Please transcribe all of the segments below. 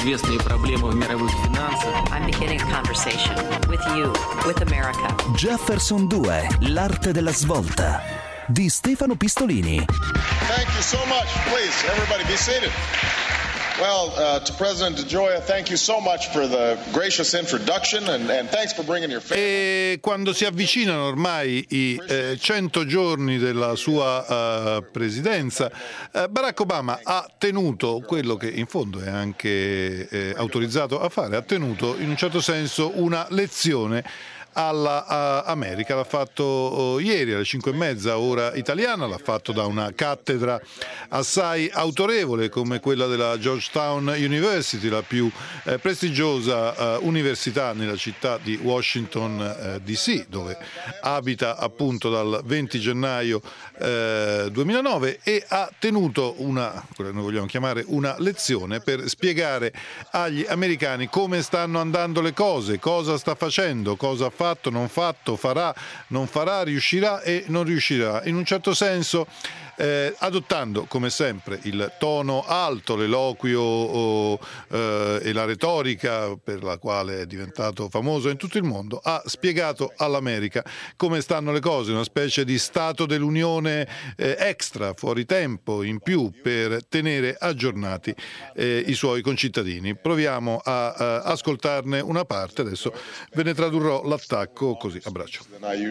известные проблемы в мировых финансах. I'm beginning a conversation with you, with America. Jefferson 2, l'arte della svolta, di Stefano Pistolini. Thank you so much. Please, everybody be seated. Well, to President DeGioia, thank you so much for the gracious introduction and thanks for bringing your family. E quando si avvicinano ormai i 100 giorni della sua presidenza, Barack Obama ha tenuto quello che in fondo è anche autorizzato a fare, ha tenuto in un certo senso una lezione alla America. L'ha fatto ieri alle 5:30 ora italiana, l'ha fatto da una cattedra assai autorevole come quella della Georgetown University, la più prestigiosa università nella città di Washington DC, dove abita appunto dal 20 gennaio 2009, e ha tenuto quella che noi vogliamo chiamare una lezione per spiegare agli americani come stanno andando le cose, cosa sta facendo, cosa ha fatto, non fatto, farà, non farà, riuscirà e non riuscirà. In un certo senso adottando come sempre il tono alto, l'eloquio e la retorica per la quale è diventato famoso in tutto il mondo, ha spiegato all'America come stanno le cose, una specie di stato dell'Unione extra, fuori tempo, in più, per tenere aggiornati i suoi concittadini. Proviamo a ascoltarne una parte, adesso ve ne tradurrò l'attacco così a braccio.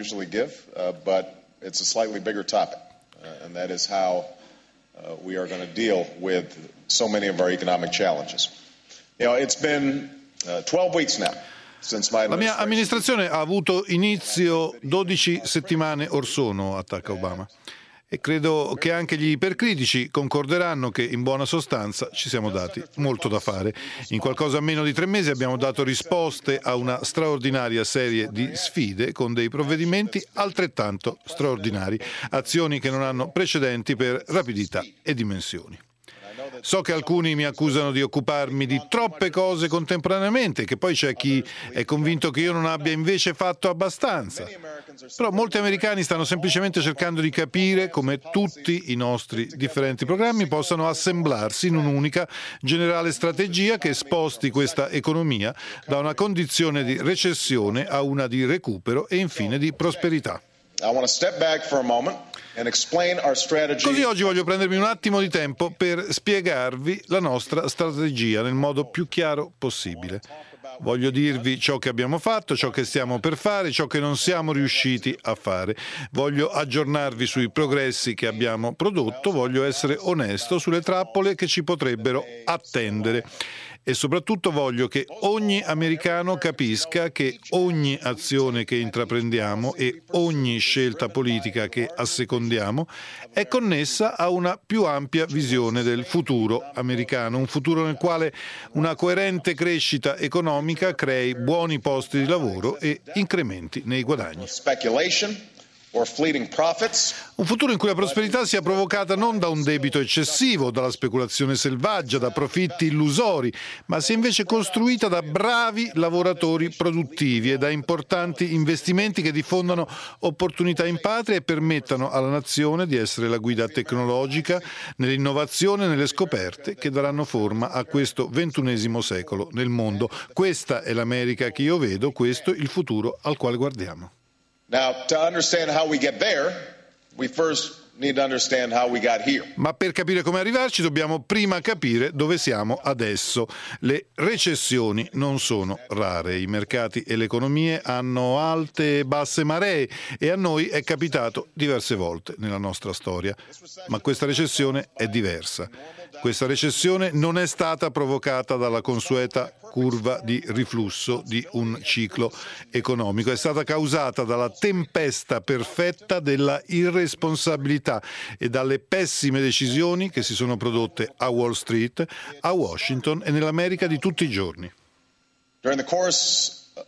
And that is how we are going to deal with so many of our economic challenges. You know, it's been 12 weeks now. La mia amministrazione ha avuto inizio 12 settimane or sono, attacca Obama, e credo che anche gli ipercritici concorderanno che in buona sostanza ci siamo dati molto da fare. In qualcosa meno di 3 mesi abbiamo dato risposte a una straordinaria serie di sfide con dei provvedimenti altrettanto straordinari, azioni che non hanno precedenti per rapidità e dimensioni. So che alcuni mi accusano di occuparmi di troppe cose contemporaneamente, che poi c'è chi è convinto che io non abbia invece fatto abbastanza. Però molti americani stanno semplicemente cercando di capire come tutti i nostri differenti programmi possano assemblarsi in un'unica generale strategia che sposti questa economia da una condizione di recessione a una di recupero e infine di prosperità. Così oggi voglio prendermi un attimo di tempo per spiegarvi la nostra strategia nel modo più chiaro possibile. Voglio dirvi ciò che abbiamo fatto, ciò che stiamo per fare, ciò che non siamo riusciti a fare. Voglio aggiornarvi sui progressi che abbiamo prodotto, voglio essere onesto sulle trappole che ci potrebbero attendere. E soprattutto voglio che ogni americano capisca che ogni azione che intraprendiamo e ogni scelta politica che assecondiamo è connessa a una più ampia visione del futuro americano, un futuro nel quale una coerente crescita economica crei buoni posti di lavoro e incrementi nei guadagni. Un futuro in cui la prosperità sia provocata non da un debito eccessivo, dalla speculazione selvaggia, da profitti illusori, ma sia invece costruita da bravi lavoratori produttivi e da importanti investimenti che diffondano opportunità in patria e permettano alla nazione di essere la guida tecnologica nell'innovazione e nelle scoperte che daranno forma a questo XXI secolo nel mondo. Questa è l'America che io vedo, questo il futuro al quale guardiamo. Now, to understand how we get there, we first need to understand how we got here. Ma per capire come arrivarci dobbiamo prima capire dove siamo adesso. Le recessioni non sono rare, i mercati e le economie hanno alte e basse maree e a noi è capitato diverse volte nella nostra storia. Ma questa recessione è diversa. Questa recessione non è stata provocata dalla consueta curva di riflusso di un ciclo economico, è stata causata dalla tempesta perfetta della irresponsabilità e dalle pessime decisioni che si sono prodotte a Wall Street, a Washington e nell'America di tutti i giorni. During the course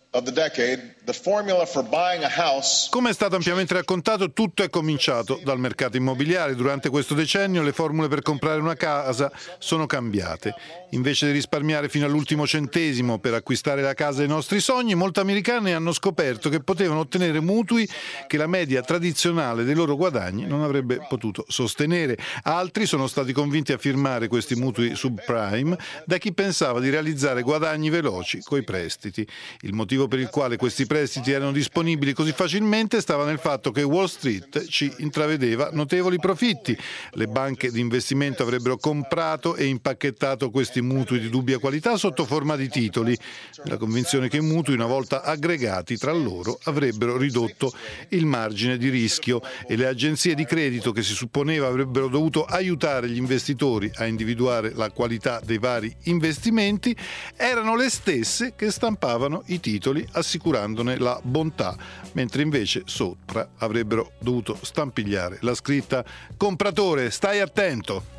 of the decade, the formula for buying a house. Come è stato ampiamente raccontato, tutto è cominciato dal mercato immobiliare. Durante questo decennio le formule per comprare una casa sono cambiate. Invece di risparmiare fino all'ultimo centesimo per acquistare la casa dei nostri sogni, molti americani hanno scoperto che potevano ottenere mutui che la media tradizionale dei loro guadagni non avrebbe potuto sostenere. Altri sono stati convinti a firmare questi mutui subprime da chi pensava di realizzare guadagni veloci coi prestiti. Il motivo per il quale questi prestiti erano disponibili così facilmente stava nel fatto che Wall Street ci intravedeva notevoli profitti. Le banche di investimento avrebbero comprato e impacchettato questi mutui di dubbia qualità sotto forma di titoli, nella convinzione che i mutui, una volta aggregati tra loro, avrebbero ridotto il margine di rischio, e le agenzie di credito, che si supponeva avrebbero dovuto aiutare gli investitori a individuare la qualità dei vari investimenti, erano le stesse che stampavano i titoli assicurandone la bontà, mentre invece sopra avrebbero dovuto stampigliare la scritta "compratore, stai attento".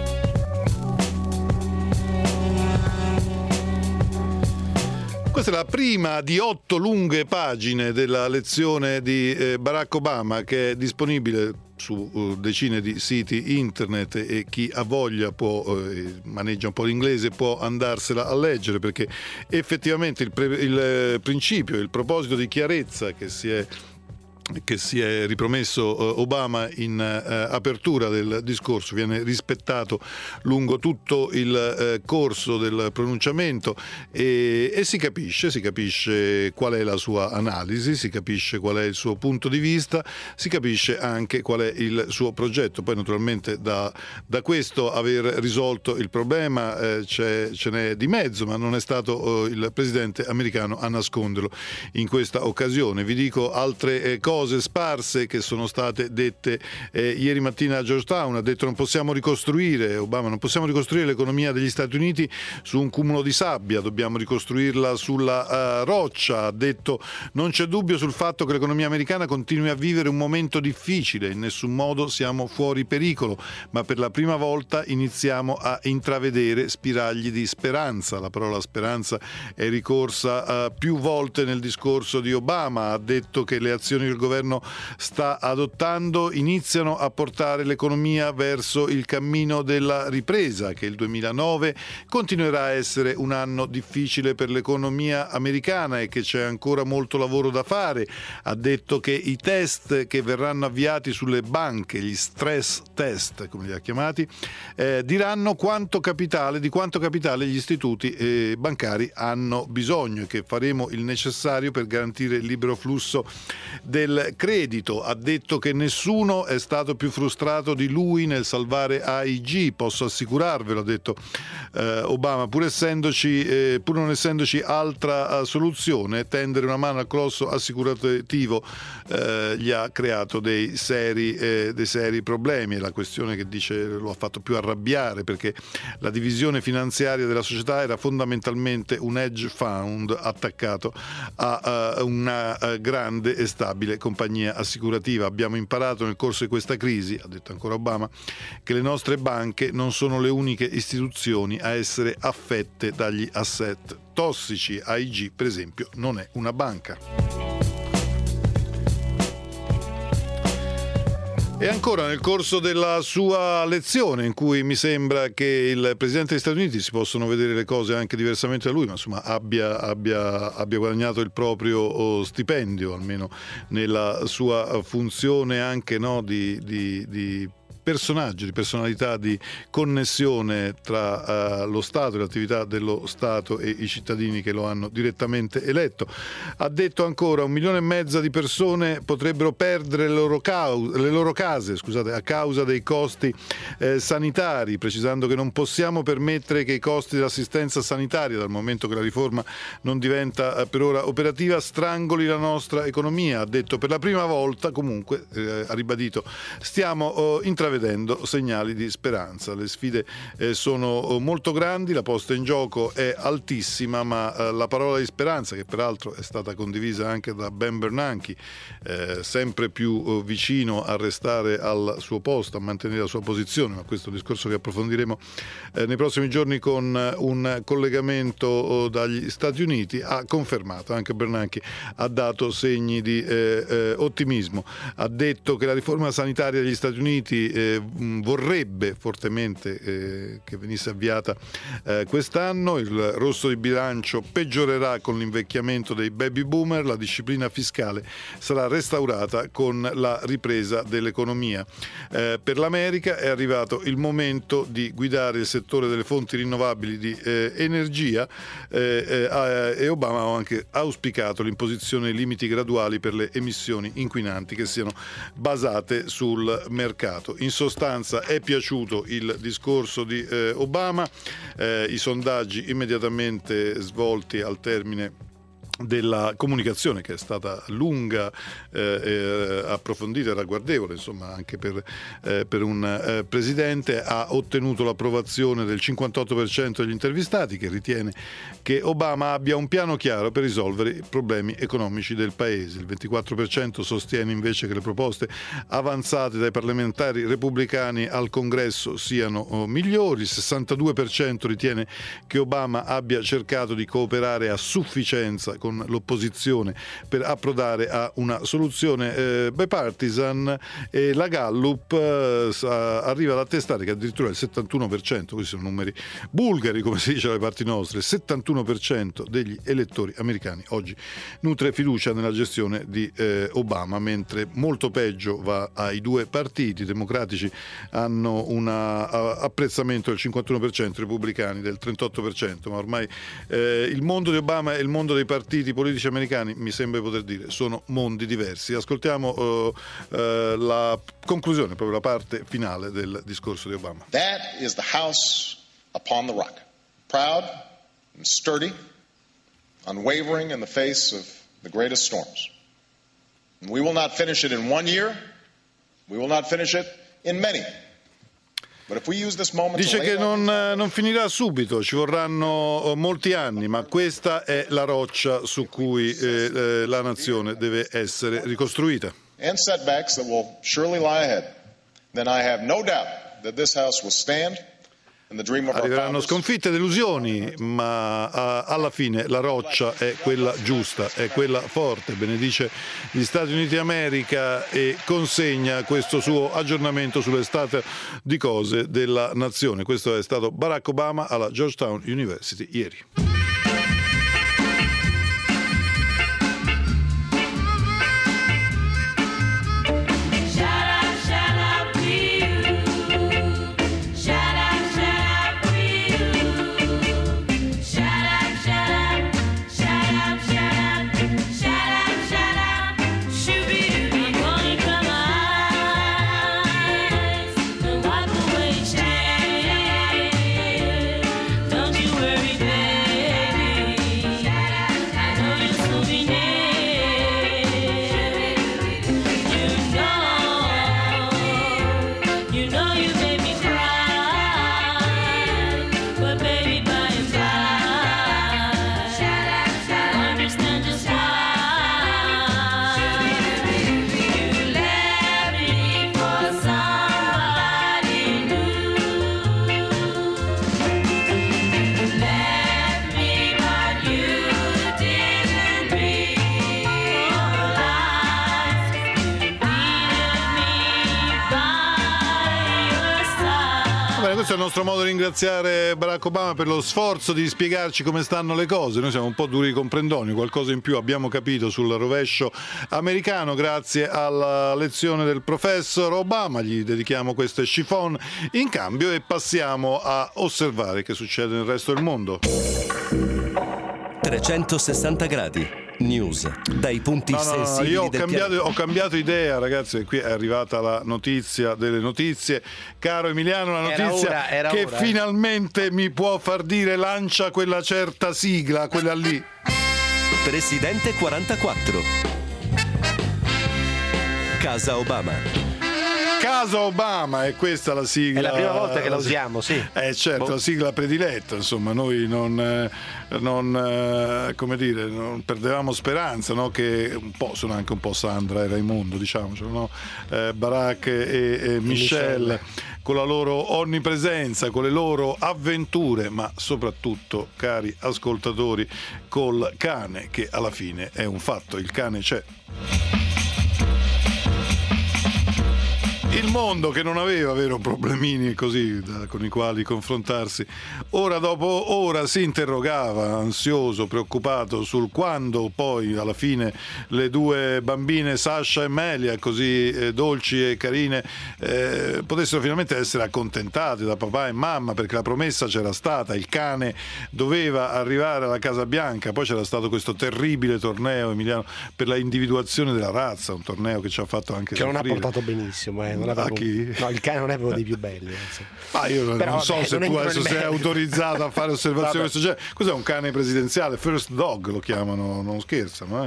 Questa è la prima di 8 lunghe pagine della lezione di Barack Obama, che è disponibile su decine di siti internet, e chi ha voglia può, maneggia un po' l'inglese, può andarsela a leggere, perché effettivamente il principio, il proposito di chiarezza che si è ripromesso Obama in apertura del discorso viene rispettato lungo tutto il corso del pronunciamento, e si capisce qual è la sua analisi, si capisce qual è il suo punto di vista, si capisce anche qual è il suo progetto. Poi naturalmente da questo aver risolto il problema ce n'è di mezzo, ma non è stato il presidente americano a nasconderlo in questa occasione. Vi dico altre cose sparse che sono state dette ieri mattina a Georgetown. Ha detto: Obama, non possiamo ricostruire l'economia degli Stati Uniti su un cumulo di sabbia, dobbiamo ricostruirla sulla roccia. Ha detto: non c'è dubbio sul fatto che l'economia americana continui a vivere un momento difficile, in nessun modo siamo fuori pericolo, ma per la prima volta iniziamo a intravedere spiragli di speranza. La parola speranza è ricorsa più volte nel discorso di Obama. Ha detto che le azioni del governo sta adottando iniziano a portare l'economia verso il cammino della ripresa, che il 2009 continuerà a essere un anno difficile per l'economia americana e che c'è ancora molto lavoro da fare. Ha detto che i test che verranno avviati sulle banche, gli stress test come li ha chiamati, diranno di quanto capitale gli istituti bancari hanno bisogno, e che faremo il necessario per garantire il libero flusso del credito. Ha detto che nessuno è stato più frustrato di lui nel salvare AIG, posso assicurarvelo, ha detto Obama, pur non essendoci altra soluzione. Tendere una mano al colosso assicurativo gli ha creato dei seri problemi. È la questione che dice lo ha fatto più arrabbiare, perché la divisione finanziaria della società era fondamentalmente un hedge fund attaccato a una grande e stabile compagnia assicurativa. Abbiamo imparato nel corso di questa crisi, ha detto ancora Obama, che le nostre banche non sono le uniche istituzioni a essere affette dagli asset tossici. AIG, per esempio, non è una banca. E ancora, nel corso della sua lezione, in cui mi sembra che il presidente degli Stati Uniti, si possono vedere le cose anche diversamente da lui, ma insomma abbia guadagnato il proprio stipendio, almeno nella sua funzione anche, no, di personaggio, di personalità, di connessione tra lo Stato e l'attività dello Stato e i cittadini che lo hanno direttamente eletto. Ha detto ancora: 1,5 milioni di persone potrebbero perdere le loro case a causa dei costi sanitari, precisando che non possiamo permettere che i costi dell'assistenza sanitaria, dal momento che la riforma non diventa per ora operativa, strangoli la nostra economia. Ha detto: per la prima volta, comunque, ha ribadito, stiamo intravedendo intravedendo segnali di speranza. Le sfide sono molto grandi, la posta in gioco è altissima, ma la parola di speranza, che peraltro è stata condivisa anche da Ben Bernanke, sempre più vicino a restare al suo posto, a mantenere la sua posizione, ma questo è un discorso che approfondiremo nei prossimi giorni con un collegamento dagli Stati Uniti, ha confermato, anche Bernanke ha dato segni di ottimismo, ha detto che la riforma sanitaria degli Stati Uniti vorrebbe fortemente che venisse avviata quest'anno, il rosso di bilancio peggiorerà con l'invecchiamento dei baby boomer, la disciplina fiscale sarà restaurata con la ripresa dell'economia. Per l'America è arrivato il momento di guidare il settore delle fonti rinnovabili di energia e Obama ha anche auspicato l'imposizione di limiti graduali per le emissioni inquinanti che siano basate sul mercato. In sostanza è piaciuto il discorso di Obama, i sondaggi immediatamente svolti al termine della comunicazione, che è stata lunga, approfondita e ragguardevole, insomma, anche per un presidente, ha ottenuto l'approvazione del 58% degli intervistati, che ritiene che Obama abbia un piano chiaro per risolvere i problemi economici del paese. Il 24% sostiene invece che le proposte avanzate dai parlamentari repubblicani al Congresso siano migliori. Il 62% ritiene che Obama abbia cercato di cooperare a sufficienza con l'opposizione per approdare a una soluzione bipartisan, e la Gallup arriva ad attestare che addirittura il 71%, questi sono numeri bulgari come si dice dalle parti nostre, il 71% degli elettori americani oggi nutre fiducia nella gestione di Obama, mentre molto peggio va ai due partiti. I democratici hanno un apprezzamento del 51%, i repubblicani del 38%, ma ormai il mondo di Obama e il mondo dei partiti politici americani, mi sembra di poter dire, sono mondi diversi. Ascoltiamo la conclusione, proprio la parte finale del discorso di Obama. That is the house upon the rock. Proud and sturdy, unwavering in the face of the greatest storms. And we will not finish it in 1 year. We will not finish it in many. Dice che non finirà subito, ci vorranno molti anni, ma questa è la roccia su cui la nazione deve essere ricostruita. And setbacks that will surely lie ahead. Then I have no doubt that this house will stand. Arriveranno sconfitte e delusioni, ma alla fine la roccia è quella giusta, è quella forte. Benedice gli Stati Uniti d'America e consegna questo suo aggiornamento sulle state di cose della nazione. Questo è stato Barack Obama alla Georgetown University ieri. Questo è il nostro modo di ringraziare Barack Obama per lo sforzo di spiegarci come stanno le cose. Noi siamo un po' duri comprendoni, qualcosa in più abbiamo capito sul rovescio americano grazie alla lezione del professor Obama. Gli dedichiamo questo chiffon in cambio e passiamo a osservare che succede nel resto del mondo. 360 gradi. News dai punti sensibili io del ho cambiato idea, ragazzi, qui è arrivata la notizia delle notizie. Caro Emiliano, la notizia era che ora. Finalmente mi può far dire lancia quella certa sigla, quella lì. Presidente 44. Casa Obama. Casa Obama, è questa la sigla. È la prima volta che la usiamo, sì. Certo, la sigla prediletta, insomma, noi non come dire, non perdevamo speranza, no? Che un po' sono anche un po' Sandra e Raimondo, diciamocelo, no? Barack e Michelle, con la loro onnipresenza, con le loro avventure, ma soprattutto, cari ascoltatori, col cane, che alla fine è un fatto, il cane c'è. Il mondo che non aveva problemini così con i quali confrontarsi, ora dopo ora si interrogava, ansioso, preoccupato, sul quando poi alla fine le due bambine Sasha e Melia, così dolci e carine, potessero finalmente essere accontentate da papà e mamma, perché la promessa c'era stata, il cane doveva arrivare alla Casa Bianca, poi c'era stato questo terribile torneo, Emiliano, per la individuazione della razza, un torneo che ci ha fatto anche che non ha portato benissimo, non chi? No, il cane non è proprio dei più belli. Ma io però, non so se tu adesso sei autorizzato a fare osservazioni di questo genere. Cos'è un cane presidenziale? First dog lo chiamano, non scherzano,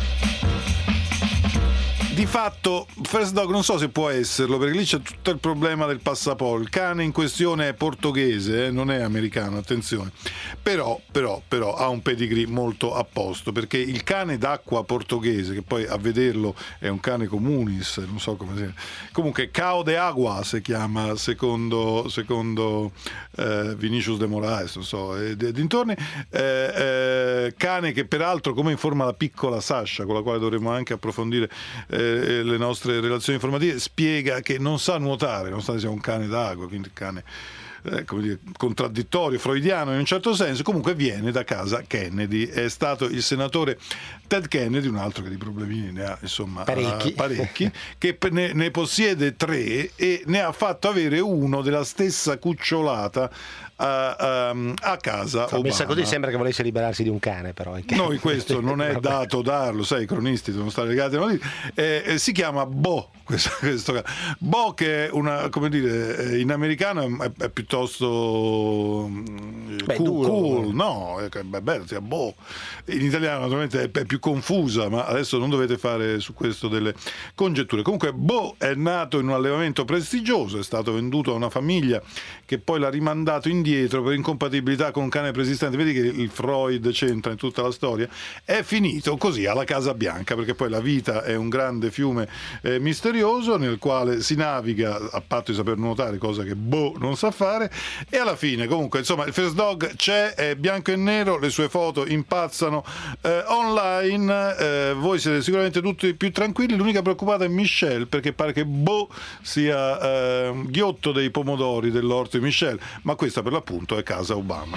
Di fatto First Dog non so se può esserlo, perché lì c'è tutto il problema del passaporto. Il cane in questione è portoghese, non è americano, attenzione, però ha un pedigree molto a posto, perché il cane d'acqua portoghese, che poi a vederlo è un cane comunis, non so come sia, comunque Cao de Agua si chiama secondo Vinicius de Moraes, non so, dintorni, cane che peraltro, come informa la piccola Sasha, con la quale dovremo anche approfondire le nostre relazioni informative, spiega che non sa nuotare, nonostante sia un cane d'acqua, quindi cane come dire, contraddittorio, freudiano in un certo senso. Comunque viene da casa Kennedy, è stato il senatore Ted Kennedy, un altro che di problemini ne ha insomma parecchi che ne possiede 3 e ne ha fatto avere uno della stessa cucciolata a casa Obama. Messa così sembra che volesse liberarsi di un cane, però noi questo non è dato darlo, sai, i cronisti devono stare legati alla notizia. Si chiama Bo, questo Bo, che è una, come dire, in americano è piuttosto cool, no, è bello, Bo. In italiano naturalmente è più confusa, ma adesso non dovete fare su questo delle congetture. Comunque Bo è nato in un allevamento prestigioso, è stato venduto a una famiglia che poi l'ha rimandato indietro per incompatibilità con un cane preesistente. Vedi che il Freud c'entra in tutta la storia. È finito così alla Casa Bianca, perché poi la vita è un grande fiume misterioso nel quale si naviga a patto di saper nuotare, cosa che Bo non sa fare, e alla fine comunque insomma il First Dog c'è, è bianco e nero, le sue foto impazzano online, voi siete sicuramente tutti più tranquilli. L'unica preoccupata è Michelle, perché pare che Bo sia ghiotto dei pomodori dell'orto di Michelle, ma questa per l'appunto è Casa Obama.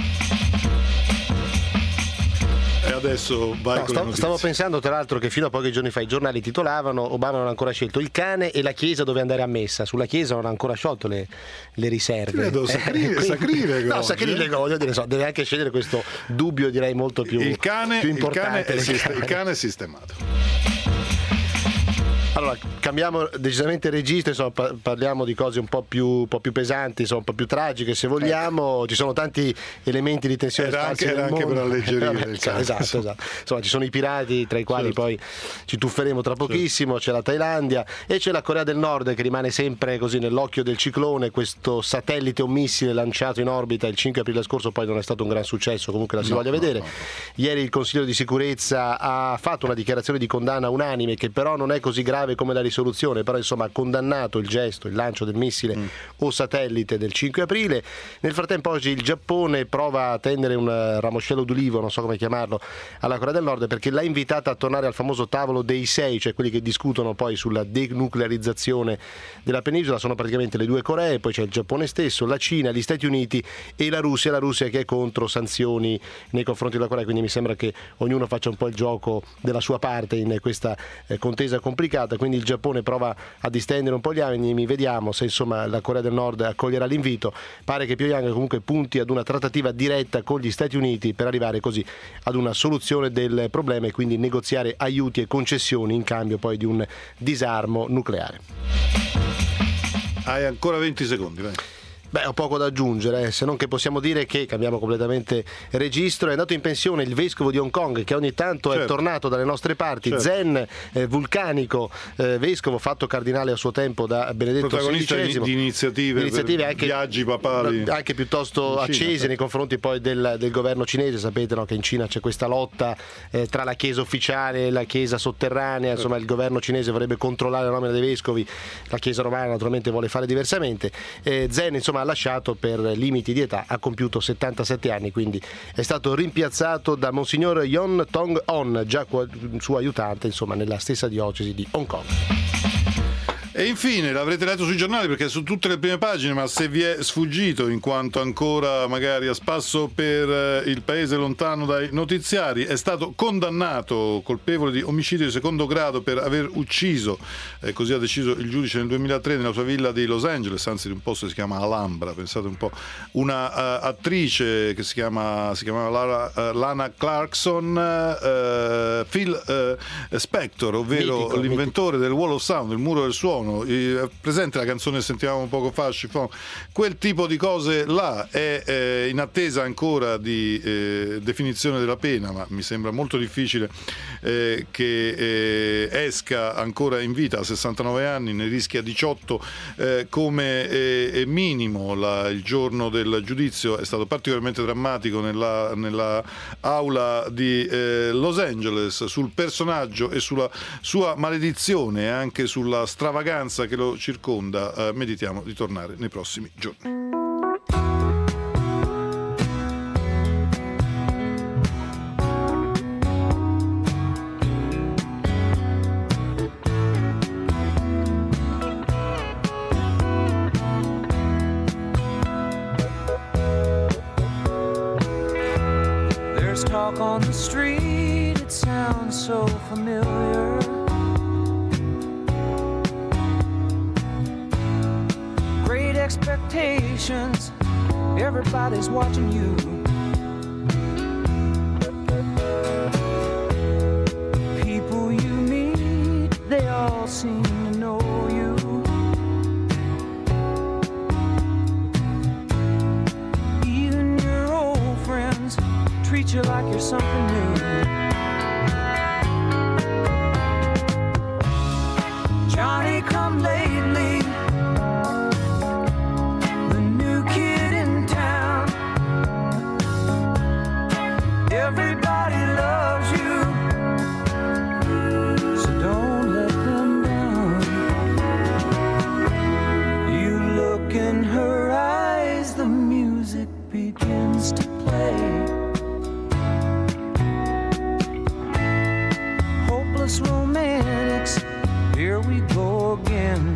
E adesso vai con le notizie. Stavo pensando tra l'altro che fino a pochi giorni fa i giornali titolavano: Obama non ha ancora scelto il cane e la chiesa dove andare a messa. Sulla chiesa non ha ancora sciolto le riserve. Credo sacrilego. No, sacrilego, voglio dire, deve anche scegliere questo dubbio, direi molto più importante. Il cane è sistemato. Allora, cambiamo decisamente registro, insomma, parliamo di cose un po' più pesanti, insomma, un po' più tragiche se vogliamo. Ci sono tanti elementi di tensione era anche per alleggerire il caso. Esatto. Insomma, ci sono i pirati, tra i quali poi ci tufferemo tra pochissimo, c'è la Thailandia e c'è la Corea del Nord, che rimane sempre così nell'occhio del ciclone. Questo satellite o missile lanciato in orbita il 5 aprile scorso poi non è stato un gran successo, comunque la si voglia vedere. No. Ieri il Consiglio di Sicurezza ha fatto una dichiarazione di condanna unanime, che però non è così grave come la risoluzione, però insomma ha condannato il gesto, il lancio del missile o satellite del 5 aprile. Nel frattempo oggi il Giappone prova a tendere un ramoscello d'ulivo, non so come chiamarlo, alla Corea del Nord, perché l'ha invitata a tornare al famoso tavolo dei 6, cioè quelli che discutono poi sulla denuclearizzazione della penisola. Sono praticamente le 2 Coree, poi c'è il Giappone stesso, la Cina, gli Stati Uniti e la Russia che è contro sanzioni nei confronti della Corea, quindi mi sembra che ognuno faccia un po' il gioco della sua parte in questa contesa complicata. Quindi il Giappone prova a distendere un po' gli animi, vediamo se insomma la Corea del Nord accoglierà l'invito. Pare che Pyongyang comunque punti ad una trattativa diretta con gli Stati Uniti per arrivare così ad una soluzione del problema e quindi negoziare aiuti e concessioni in cambio poi di un disarmo nucleare. Hai ancora 20 secondi, vai. Beh, ho poco da aggiungere, se non che possiamo dire che cambiamo completamente registro. È andato in pensione il vescovo di Hong Kong, che ogni tanto è tornato dalle nostre parti, zen, vulcanico, vescovo fatto cardinale a suo tempo da Benedetto protagonista XVI. di iniziative anche, viaggi papali anche piuttosto accesi nei confronti poi del governo cinese. Sapete, no, che in Cina c'è questa lotta tra la chiesa ufficiale e la chiesa sotterranea, insomma il governo cinese vorrebbe controllare la nomina dei vescovi, la chiesa romana naturalmente vuole fare diversamente. Zen insomma ha lasciato per limiti di età, ha compiuto 77 anni, quindi è stato rimpiazzato da Monsignor Yon Tong-on, già suo aiutante insomma nella stessa diocesi di Hong Kong. E infine l'avrete letto sui giornali perché è su tutte le prime pagine, ma se vi è sfuggito in quanto ancora magari a spasso per il paese lontano dai notiziari, è stato condannato colpevole di omicidio di secondo grado per aver ucciso, così ha deciso il giudice nel 2003 nella sua villa di Los Angeles, anzi di un posto che si chiama Alhambra, pensate un po', una attrice che si chiamava Lana Clarkson, Phil Spector, ovvero l'inventore del Wall of Sound, del muro del suono. Presente la canzone che sentivamo poco fa, Chiffon? Quel tipo di cose là è in attesa ancora di definizione della pena, ma mi sembra molto difficile che esca ancora in vita a 69 anni, ne rischia 18 come minimo. Il giorno del giudizio è stato particolarmente drammatico nella aula di Los Angeles sul personaggio e sulla sua maledizione e anche sulla stravaganza che lo circonda. Meditiamo di tornare nei prossimi giorni. There's talk on the street, it sounds so familiar. Expectations, everybody's watching you. People you meet, they all seem to know you. Even your old friends treat you like you're something new. Johnny come lately, everybody loves you, so don't let them down. You look in her eyes, the music begins to play. Hopeless romantics, here we go again.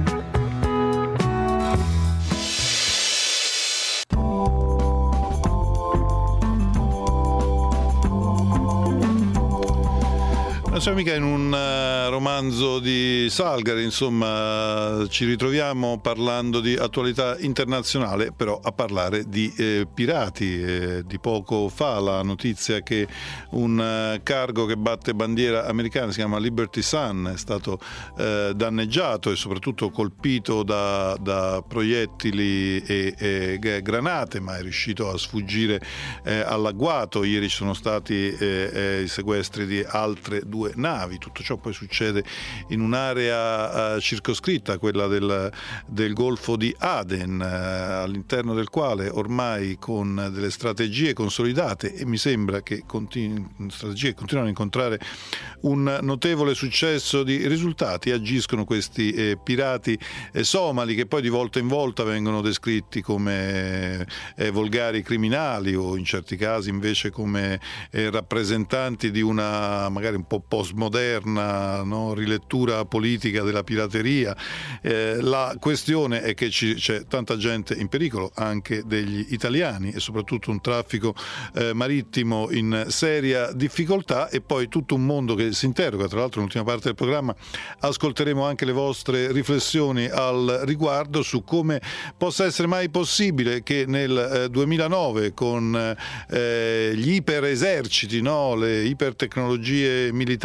Non siamo mica in un romanzo di Salgari, insomma ci ritroviamo parlando di attualità internazionale, però a parlare di pirati. Di poco fa la notizia che un cargo che batte bandiera americana, si chiama Liberty Sun, è stato danneggiato e soprattutto colpito da proiettili e granate, ma è riuscito a sfuggire all'agguato. Ieri ci sono stati i sequestri di altre due navi. Tutto ciò poi succede in un'area circoscritta, quella del Golfo di Aden, all'interno del quale ormai con delle strategie consolidate, e mi sembra che strategie continuano a incontrare un notevole successo di risultati, agiscono questi pirati somali, che poi di volta in volta vengono descritti come volgari criminali o in certi casi invece come rappresentanti di una magari un po' postmoderna, no, rilettura politica della pirateria. La questione è che c'è tanta gente in pericolo, anche degli italiani, e soprattutto un traffico marittimo in seria difficoltà, e poi tutto un mondo che si interroga. Tra l'altro nell'ultima parte del programma ascolteremo anche le vostre riflessioni al riguardo su come possa essere mai possibile che nel 2009 con gli ipereserciti, no, le ipertecnologie militari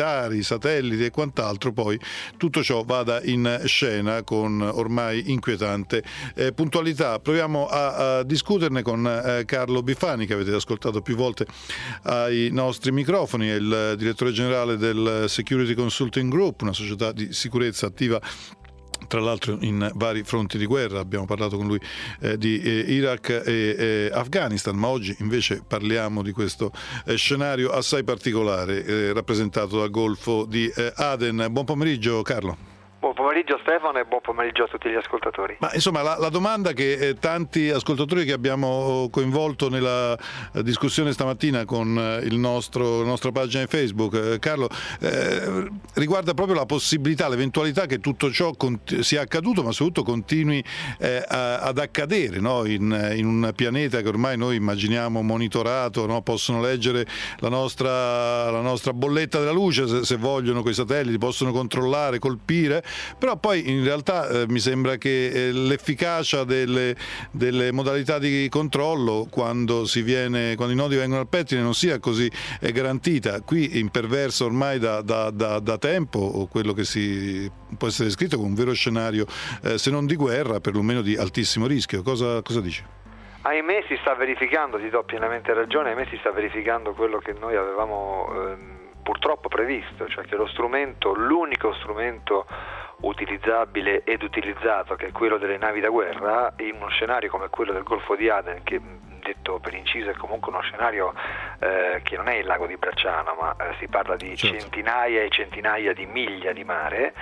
militari, satelliti e quant'altro, poi tutto ciò vada in scena con ormai inquietante puntualità. Proviamo a discuterne con Carlo Bifani, che avete ascoltato più volte ai nostri microfoni, è il direttore generale del Security Consulting Group, una società di sicurezza attiva tra l'altro in vari fronti di guerra. Abbiamo parlato con lui di Iraq e Afghanistan, ma oggi invece parliamo di questo scenario assai particolare rappresentato dal Golfo di Aden. Buon pomeriggio Carlo. Buon pomeriggio Stefano e buon pomeriggio a tutti gli ascoltatori. Ma insomma la domanda che tanti ascoltatori che abbiamo coinvolto nella discussione stamattina con la nostra pagina di Facebook, Carlo, riguarda proprio la possibilità, l'eventualità che tutto ciò sia accaduto, ma soprattutto continui ad accadere, no? in un pianeta che ormai noi immaginiamo monitorato, no? Possono leggere la nostra bolletta della luce se vogliono, coi satelliti possono controllare, colpire. Però poi in realtà mi sembra che l'efficacia delle modalità di controllo quando i nodi vengono al pettine non sia così garantita. Qui imperversa ormai da tempo quello che può essere descritto come un vero scenario, se non di guerra, perlomeno di altissimo rischio. Cosa dici? Ahimè si sta verificando, ti do pienamente ragione, ahimè si sta verificando quello che noi avevamo purtroppo previsto, cioè che l'unico strumento utilizzabile ed utilizzato, che è quello delle navi da guerra, in uno scenario come quello del Golfo di Aden, che detto per inciso è comunque uno scenario che non è il lago di Bracciano, ma si parla di centinaia e centinaia di miglia di mare,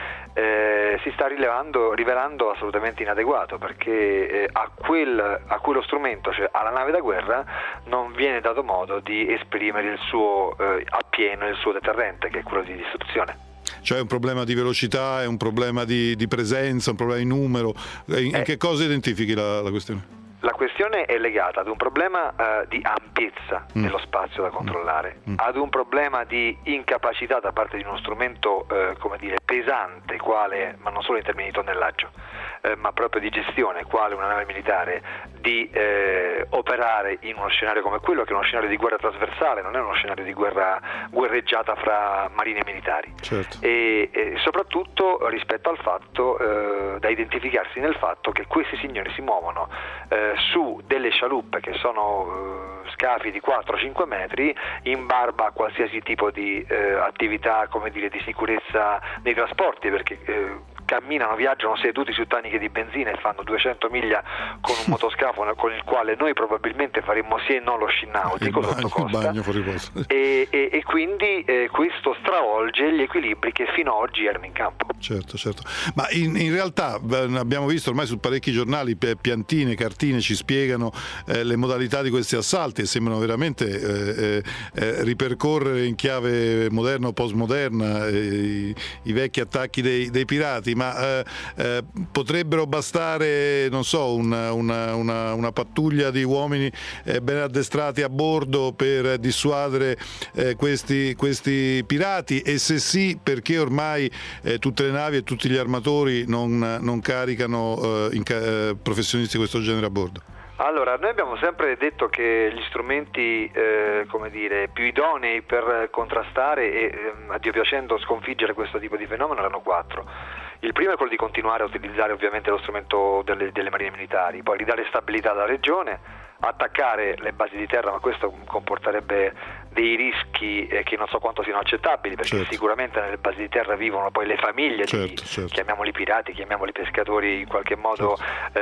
si sta rivelando assolutamente inadeguato, perché a quello strumento, cioè alla nave da guerra, non viene dato modo di esprimere appieno il suo deterrente, che è quello di distruzione. Cioè è un problema di velocità, è un problema di presenza, un problema di numero. In che cosa identifichi la questione? La questione è legata ad un problema di ampiezza dello spazio da controllare, ad un problema di incapacità da parte di uno strumento pesante, quale, ma non solo in termini di tonnellaggio, ma proprio di gestione, quale una nave militare, di operare in uno scenario come quello, che è uno scenario di guerra trasversale, non è uno scenario di guerreggiata fra marine e militari. Certo. E soprattutto rispetto al fatto da identificarsi nel fatto che questi signori si muovono su delle scialuppe che sono scafi di 4-5 metri, in barba a qualsiasi tipo di attività, di sicurezza nei trasporti, perché viaggiano seduti su taniche di benzina e fanno 200 miglia con un motoscafo con il quale noi probabilmente faremmo sì e no lo sci nautico sotto costa, e quindi questo stravolge gli equilibri che fino ad oggi erano in campo. Certo. Ma in realtà abbiamo visto ormai su parecchi giornali piantine, cartine ci spiegano le modalità di questi assalti e sembrano veramente ripercorrere in chiave moderna o postmoderna i vecchi attacchi dei pirati. Ma potrebbero bastare, non so, una pattuglia di uomini ben addestrati a bordo per dissuadere questi pirati? E se sì, perché ormai tutte le navi e tutti gli armatori non caricano professionisti di questo genere a bordo? Allora, noi abbiamo sempre detto che gli strumenti più idonei per contrastare e a Dio piacendo sconfiggere questo tipo di fenomeno erano 4. Il primo è quello di continuare a utilizzare ovviamente lo strumento delle marine militari, poi ridare stabilità alla regione, attaccare le basi di terra, ma questo comporterebbe dei rischi che non so quanto siano accettabili, perché sicuramente nelle basi di terra vivono poi le famiglie chiamiamoli pirati, chiamiamoli pescatori in qualche modo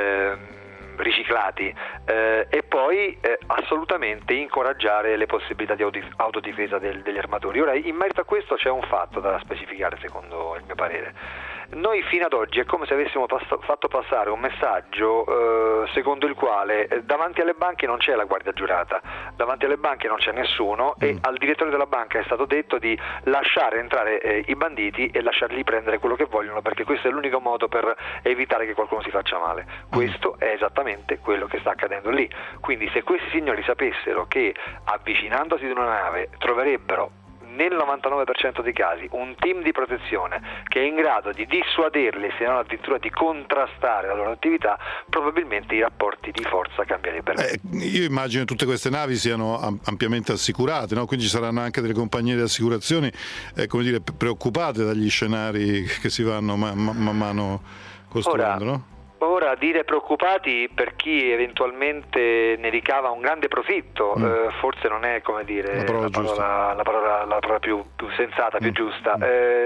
riciclati, e poi assolutamente incoraggiare le possibilità di autodifesa degli armatori. Ora, in merito a questo c'è un fatto da specificare secondo il mio parere. Noi fino ad oggi è come se avessimo fatto passare un messaggio secondo il quale davanti alle banche non c'è la guardia giurata, davanti alle banche non c'è nessuno, e al direttore della banca è stato detto di lasciare entrare i banditi e lasciarli prendere quello che vogliono, perché questo è l'unico modo per evitare che qualcuno si faccia male. Questo è esattamente quello che sta accadendo lì. Quindi se questi signori sapessero che avvicinandosi ad una nave troverebbero nel 99% dei casi un team di protezione che è in grado di dissuaderli, se non addirittura di contrastare la loro attività, probabilmente i rapporti di forza cambierebbero. Io immagino che tutte queste navi siano ampiamente assicurate, no? Quindi ci saranno anche delle compagnie di assicurazioni come dire, preoccupate dagli scenari che si vanno man mano costruendo, no? Ora dire preoccupati per chi eventualmente ne ricava un grande profitto, forse non è, come dire, la parola più sensata, più giusta.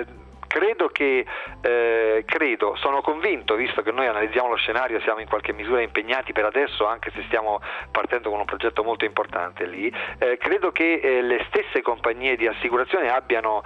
Sono convinto, visto che noi analizziamo lo scenario, siamo in qualche misura impegnati per adesso, anche se stiamo partendo con un progetto molto importante lì, credo che le stesse compagnie di assicurazione abbiano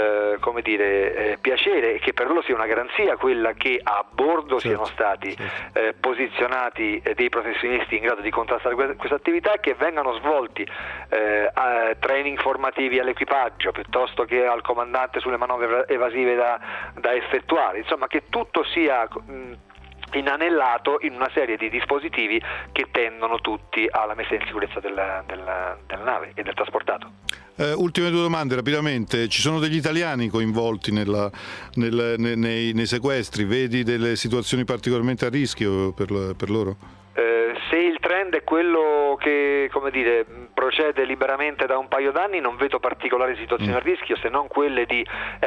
piacere, e che per loro sia una garanzia quella che a bordo siano stati posizionati dei professionisti in grado di contrastare questa attività, che vengano svolti training formativi all'equipaggio piuttosto che al comandante sulle manovre evasive da effettuare, insomma che tutto sia inanellato in una serie di dispositivi che tendono tutti alla messa in sicurezza della nave e del trasportato. Ultime due domande rapidamente. Ci sono degli italiani coinvolti nei sequestri? Vedi delle situazioni particolarmente a rischio per loro? Se il trend è quello che, come dire, procede liberamente da un paio d'anni, non vedo particolari situazioni a rischio, se non quelle di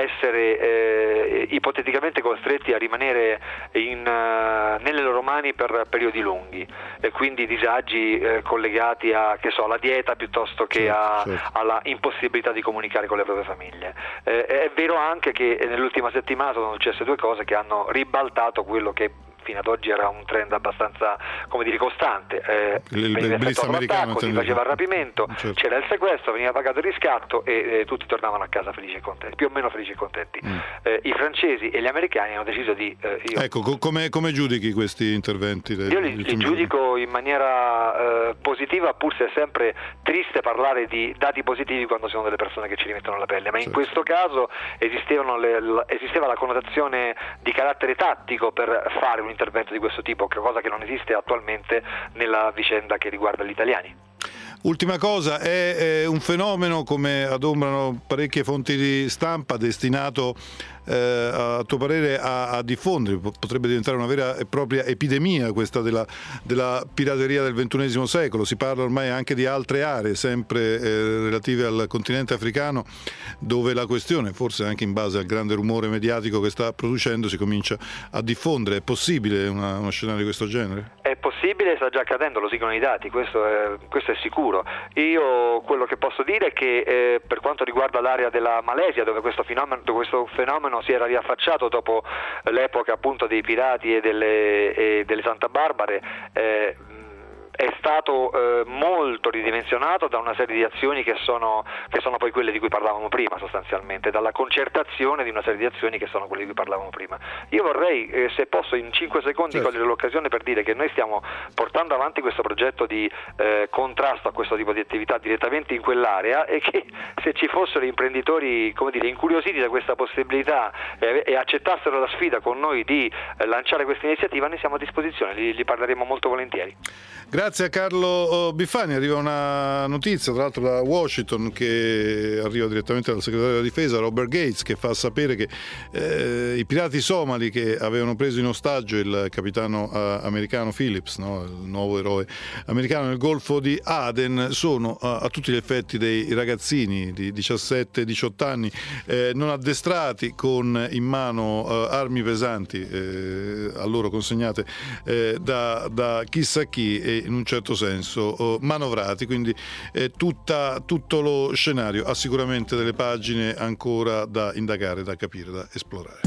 essere ipoteticamente costretti a rimanere nelle loro mani per periodi lunghi, e quindi disagi collegati alla dieta piuttosto che alla impossibilità di comunicare con le proprie famiglie. È vero anche che nell'ultima settimana sono successe due cose che hanno ribaltato quello che fino ad oggi era un trend abbastanza, come dire, costante. Veniva effettuato l'attacco, si faceva il rapimento, c'era il sequestro, veniva pagato il riscatto e tutti tornavano a casa felici e contenti, più o meno felici e contenti. I francesi e gli americani hanno deciso di... Come giudichi questi interventi? Io li giudico in maniera positiva, pur se è sempre triste parlare di dati positivi quando sono delle persone che ci rimettono la pelle, ma in questo caso esisteva la connotazione di carattere tattico per fare un intervento di questo tipo, cosa che non esiste attualmente nella vicenda che riguarda gli italiani. Ultima cosa, è un fenomeno, come adombrano parecchie fonti di stampa, destinato a tuo parere a diffondere, potrebbe diventare una vera e propria epidemia questa della pirateria del XXI secolo. Si parla ormai anche di altre aree sempre relative al continente africano, dove la questione, forse anche in base al grande rumore mediatico che sta producendo, si comincia a diffondere. È possibile uno scenario di questo genere? È possibile, sta già accadendo, lo dicono i dati, questo è sicuro. Io quello che posso dire è che per quanto riguarda l'area della Malesia, dove questo fenomeno si era riaffacciato dopo l'epoca appunto dei pirati e delle Santa Barbare, è stato molto ridimensionato da una serie di azioni che sono poi quelle di cui parlavamo prima, sostanzialmente, dalla concertazione di una serie di azioni che sono quelle di cui parlavamo prima. Io vorrei, se posso, in 5 secondi cogliere l'occasione per dire che noi stiamo portando avanti questo progetto di contrasto a questo tipo di attività direttamente in quell'area, e che se ci fossero imprenditori, come dire, incuriositi da questa possibilità e accettassero la sfida con noi di lanciare questa iniziativa, noi siamo a disposizione, li parleremo molto volentieri. Grazie a Carlo Biffani. Arriva una notizia, tra l'altro da Washington, che arriva direttamente dal segretario della difesa Robert Gates, che fa sapere che i pirati somali che avevano preso in ostaggio il capitano americano Phillips, no? Il nuovo eroe americano nel Golfo di Aden, sono a tutti gli effetti dei ragazzini di 17-18 anni non addestrati, con in mano armi pesanti a loro consegnate da chissà chi, e in un certo senso manovrati, quindi tutto lo scenario ha sicuramente delle pagine ancora da indagare, da capire, da esplorare.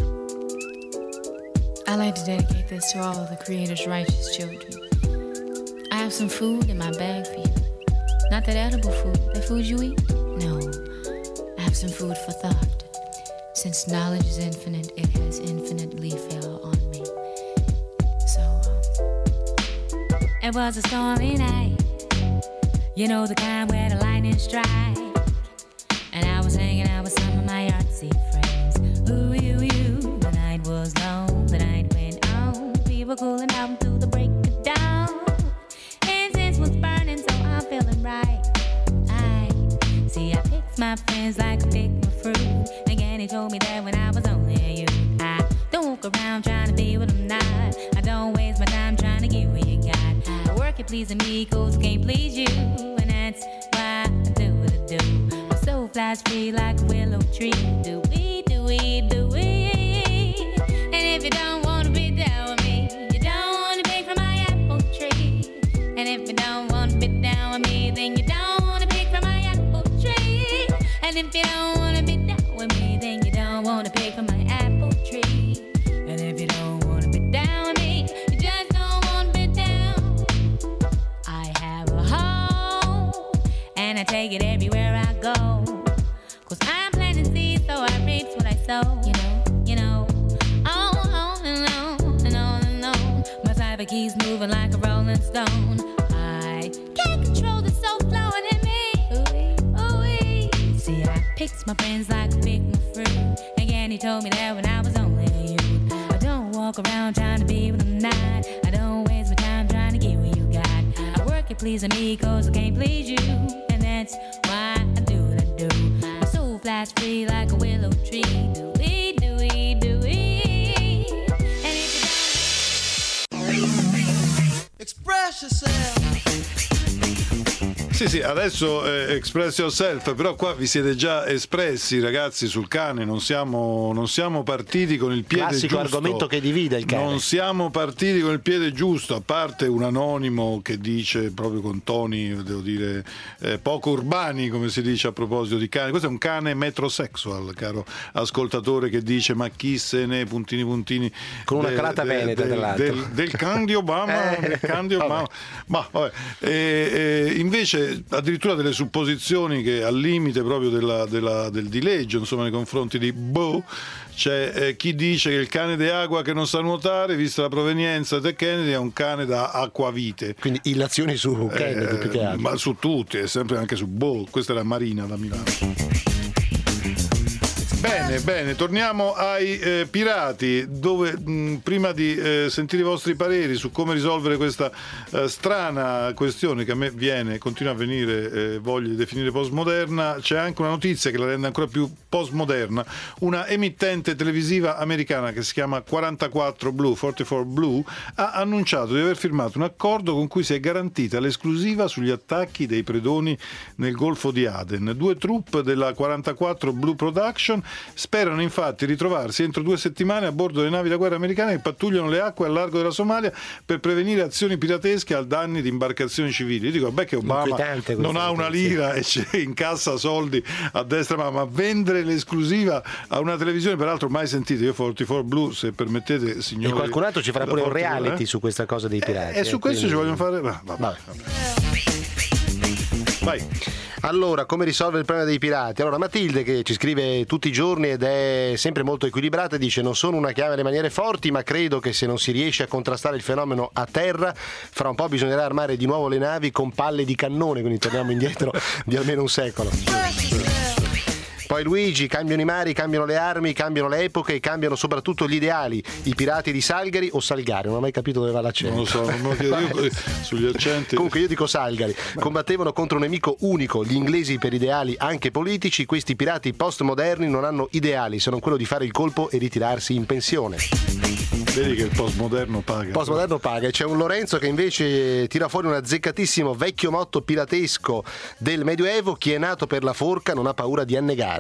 I like to dedicate this to all of the Creator's righteous children. I have some food in my bag for you. Not that edible food, the food you eat? No, I have some food for thought. Since knowledge is infinite, it has infinitely fell on me. It was a stormy night, you know, the kind where the lightning strike. And I was hanging out with some of my artsy friends. Ooh, you, the night was long, the night went on. We were cooling down through the break of dawn. Incense was burning, so I'm feeling right. I picked my friends like I picked pleasing me, 'cause I can't please you. And that's why I do what I do. My soul flies free like a willow tree. Do we, do we, do we? And if you don't wanna be down with me, you don't wanna pick from my apple tree. And if you don't wanna be down with me, then you don't wanna pick from my apple tree. And if you don't wanna be down with me, then you don't wanna pick from my apple tree. And if you don't wanna be down with me, you just don't wanna be down. I have a home, and I take it everywhere I go. 'Cause I'm planting seeds, so I reap what I sow. You know, on and on and on and on. My cyber keeps moving like a rolling stone. I can't control the soul flowing in me. Ooh-wee. See, I picked my friends like I picked my fruit. Again, he told me that when I was only a youth. I don't walk around trying to be what I'm not. I don't waste my time trying to get what you got. I work at pleasing me, 'cause I can't please you. And that's why I do what I do. My soul flies free like a willow tree. Do we, do we, do we? And if you don't... Express yourself. Sì, adesso express yourself, però qua vi siete già espressi, ragazzi, sul cane. Non siamo partiti con il piede Classico giusto. argomento che divide il cane. Non siamo partiti con il piede giusto, a parte un anonimo che dice, proprio con toni, devo dire, poco urbani, come si dice a proposito di cani. Questo è un cane metrosexual, caro ascoltatore, che dice: ma chi se ne puntini con una calata veneta, tra l'altro, del can di Obama, del can di Obama. Ma vabbè. Invece addirittura delle supposizioni che al limite proprio del dileggio, insomma, nei confronti di Bo. C'è chi dice che il cane de agua che non sa nuotare, vista la provenienza di Kennedy, è un cane da acquavite. Quindi illazioni su Kennedy più che altro. Ma su tutti, e sempre anche su Bo. Questa è la Marina da Milano. Bene, torniamo ai pirati, dove prima di sentire i vostri pareri su come risolvere questa strana questione che a me continua a venire voglia di definire postmoderna, c'è anche una notizia che la rende ancora più postmoderna. Una emittente televisiva americana che si chiama 44 Blue ha annunciato di aver firmato un accordo con cui si è garantita l'esclusiva sugli attacchi dei predoni nel Golfo di Aden. 2 troupe della 44 Blue Production sperano infatti ritrovarsi entro 2 settimane a bordo delle navi da guerra americane che pattugliano le acque al largo della Somalia per prevenire azioni piratesche al danni di imbarcazioni civili. Io dico, che Obama non ha una lira e incassa soldi a destra, ma vendere l'esclusiva a una televisione, peraltro mai sentita. Io 44 Blue, se permettete, signori, e qualcun altro ci farà pure un reality su questa cosa dei pirati. E su questo ci vogliono fare. Vabbè. Vai. Allora, come risolvere il problema dei pirati? Allora, Matilde, che ci scrive tutti i giorni ed è sempre molto equilibrata, dice: non sono una chiave alle maniere forti, ma credo che se non si riesce a contrastare il fenomeno a terra, fra un po' bisognerà armare di nuovo le navi con palle di cannone, quindi torniamo indietro di almeno un secolo. Poi Luigi: cambiano i mari, cambiano le armi, cambiano le epoche e cambiano soprattutto gli ideali. I pirati di Salgari o Salgari? Non ho mai capito dove va l'accento. Non lo so, non lo chiedo io sugli accenti. Comunque io dico Salgari. Combattevano contro un nemico unico, gli inglesi, per ideali anche politici. Questi pirati postmoderni non hanno ideali se non quello di fare il colpo e ritirarsi in pensione. Vedi che il postmoderno paga. Postmoderno paga. C'è un Lorenzo che invece tira fuori un azzeccatissimo vecchio motto piratesco del Medioevo: chi è nato per la forca non ha paura di annegare.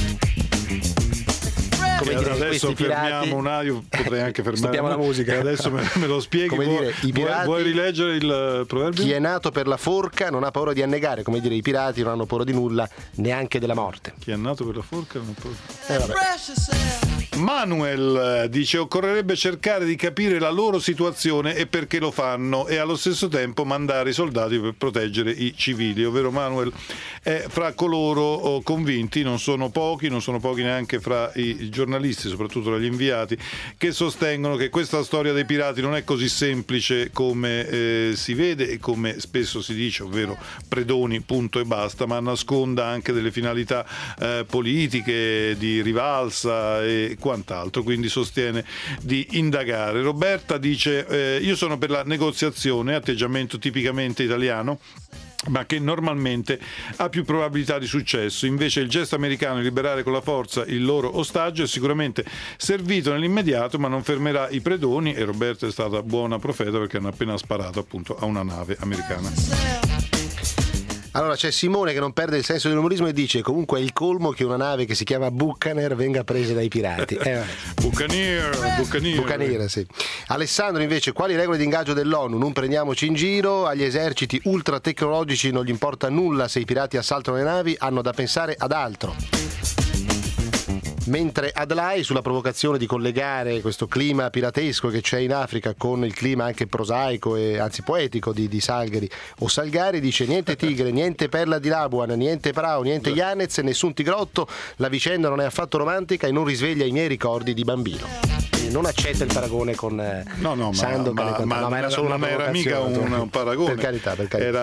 Come dire, adesso fermiamo un attimo, potrei anche fermare la musica. Adesso me lo spieghi. Come dire, i pirati, vuoi rileggere il proverbio? Chi è nato per la forca non ha paura di annegare. Come dire, i pirati non hanno paura di nulla, neanche della morte. Chi è nato per la forca non ha paura. Manuel dice: occorrerebbe cercare di capire la loro situazione e perché lo fanno, e allo stesso tempo mandare i soldati per proteggere i civili. Ovvero Manuel è fra coloro convinti, non sono pochi neanche fra i giornalisti, soprattutto tra gli inviati, che sostengono che questa storia dei pirati non è così semplice come si vede e come spesso si dice, ovvero predoni, punto e basta, ma nasconda anche delle finalità politiche, di rivalsa e quant'altro, quindi sostiene di indagare. Roberta dice: io sono per la negoziazione, atteggiamento tipicamente italiano, ma che normalmente ha più probabilità di successo. Invece il gesto americano di liberare con la forza il loro ostaggio è sicuramente servito nell'immediato, ma non fermerà i predoni, e Roberto è stata buona profeta perché hanno appena sparato appunto a una nave americana. Allora c'è Simone che non perde il senso dell'umorismo e dice: comunque è il colmo che una nave che si chiama Buccaneer venga presa dai pirati. Buccaneer, sì. Alessandro invece: quali regole di ingaggio dell'ONU? Non prendiamoci in giro, agli eserciti ultra tecnologici non gli importa nulla se i pirati assaltano le navi, hanno da pensare ad altro. Mentre Adlai, sulla provocazione di collegare questo clima piratesco che c'è in Africa con il clima anche prosaico e anzi poetico di Salgari o Salgari, dice: niente tigre, niente perla di Labuan, niente Prao, niente Yanez, nessun tigrotto, la vicenda non è affatto romantica e non risveglia i miei ricordi di bambino. Non accetta il paragone con Sandokan, ma era solo non era mica un paragone, per carità.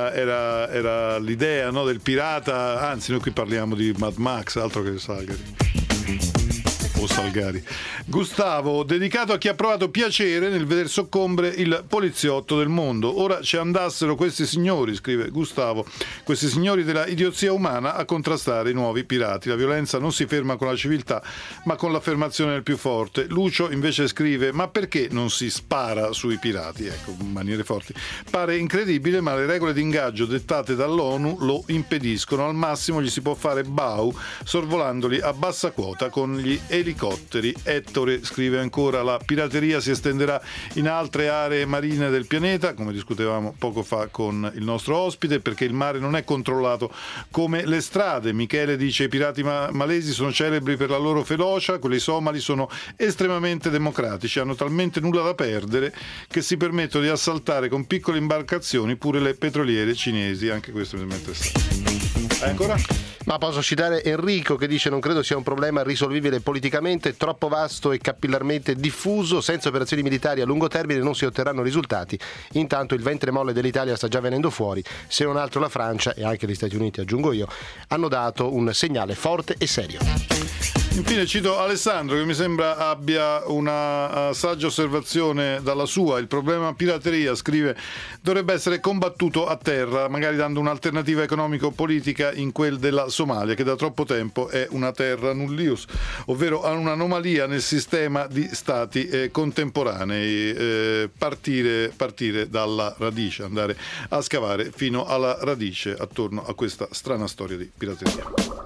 Era l'idea, no, del pirata, anzi noi qui parliamo di Mad Max, altro che Salgari o Salgari. Gustavo: dedicato a chi ha provato piacere nel veder soccombere il poliziotto del mondo. Ora ci andassero questi signori, scrive Gustavo, questi signori della idiozia umana, a contrastare i nuovi pirati. La violenza non si ferma con la civiltà, ma con l'affermazione del più forte. Lucio invece scrive: ma perché non si spara sui pirati? Ecco, maniere forti. Pare incredibile, ma le regole di ingaggio dettate dall'ONU lo impediscono. Al massimo gli si può fare bau sorvolandoli a bassa quota con gli elicotteri. Ettore scrive ancora: la pirateria si estenderà in altre aree marine del pianeta, come discutevamo poco fa con il nostro ospite, perché il mare non è controllato come le strade. Michele dice: i pirati malesi sono celebri per la loro ferocia, quelli somali sono estremamente democratici, hanno talmente nulla da perdere che si permettono di assaltare con piccole imbarcazioni pure le petroliere cinesi. Anche questo mi sembra interessante. Ancora? Ma posso citare Enrico che dice: non credo sia un problema risolvibile politicamente, troppo vasto e capillarmente diffuso, senza operazioni militari a lungo termine non si otterranno risultati. Intanto il ventre molle dell'Italia sta già venendo fuori, se non altro la Francia e anche gli Stati Uniti, aggiungo io, hanno dato un segnale forte e serio. Infine cito Alessandro che mi sembra abbia una saggia osservazione dalla sua. Il problema pirateria, scrive, dovrebbe essere combattuto a terra, magari dando un'alternativa economico-politica in quel della Somalia, che da troppo tempo è una terra nullius, ovvero ha un'anomalia nel sistema di stati contemporanei. Partire dalla radice, andare a scavare fino alla radice attorno a questa strana storia di pirateria.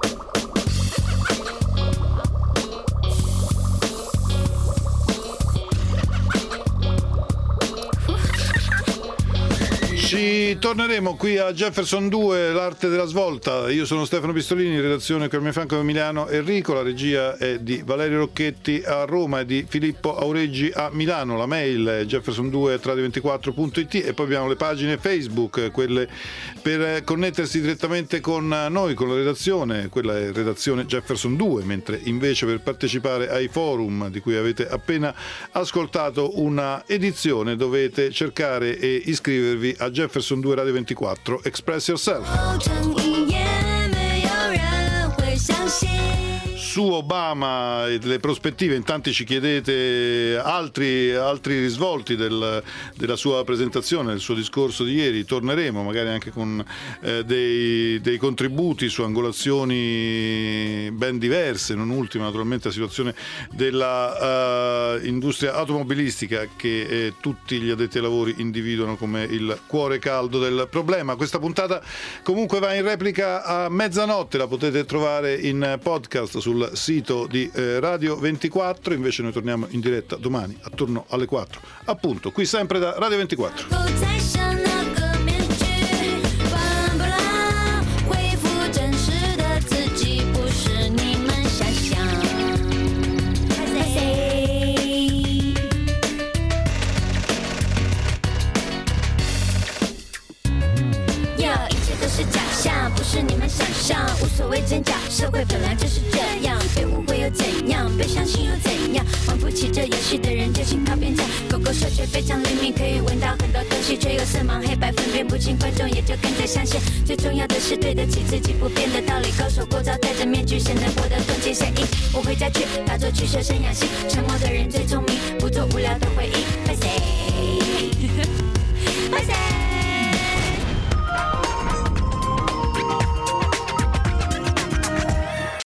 Ci torneremo qui a Jefferson 2, l'arte della svolta. Io sono Stefano Pistolini, in redazione con il mio fianco Emiliano Enrico, la regia è di Valerio Rocchetti a Roma e di Filippo Aureggi a Milano. La mail è jefferson2@radio24.it e poi abbiamo le pagine Facebook, quelle per connettersi direttamente con noi, con la redazione. Quella è redazione Jefferson 2, mentre invece per partecipare ai forum di cui avete appena ascoltato una edizione dovete cercare e iscrivervi a Jefferson 2 Radio 24 Express Yourself. Su Obama e le prospettive, in tanti ci chiedete altri risvolti della sua presentazione, del suo discorso di ieri. Torneremo magari anche con dei contributi su angolazioni ben diverse, non ultima naturalmente la situazione della industria automobilistica che tutti gli addetti ai lavori individuano come il cuore caldo del problema. Questa puntata comunque va in replica a mezzanotte, la potete trovare in podcast sul sito di Radio 24, invece noi torniamo in diretta domani attorno alle 4, appunto qui sempre da Radio 24. 无所谓真假，社会本来就是这样，被误会又怎样，被相信又怎样，玩不起这游戏的人就请靠边站。狗狗嗅觉非常灵敏，可以闻到很多东西，却有色盲黑白分辨不清，观众也就跟着相信。最重要的是对得起自己不变的道理，高手过招戴着面具，谁能活得动静谁赢？我回家去打坐去修身养性，沉默的人最聪明，不做无聊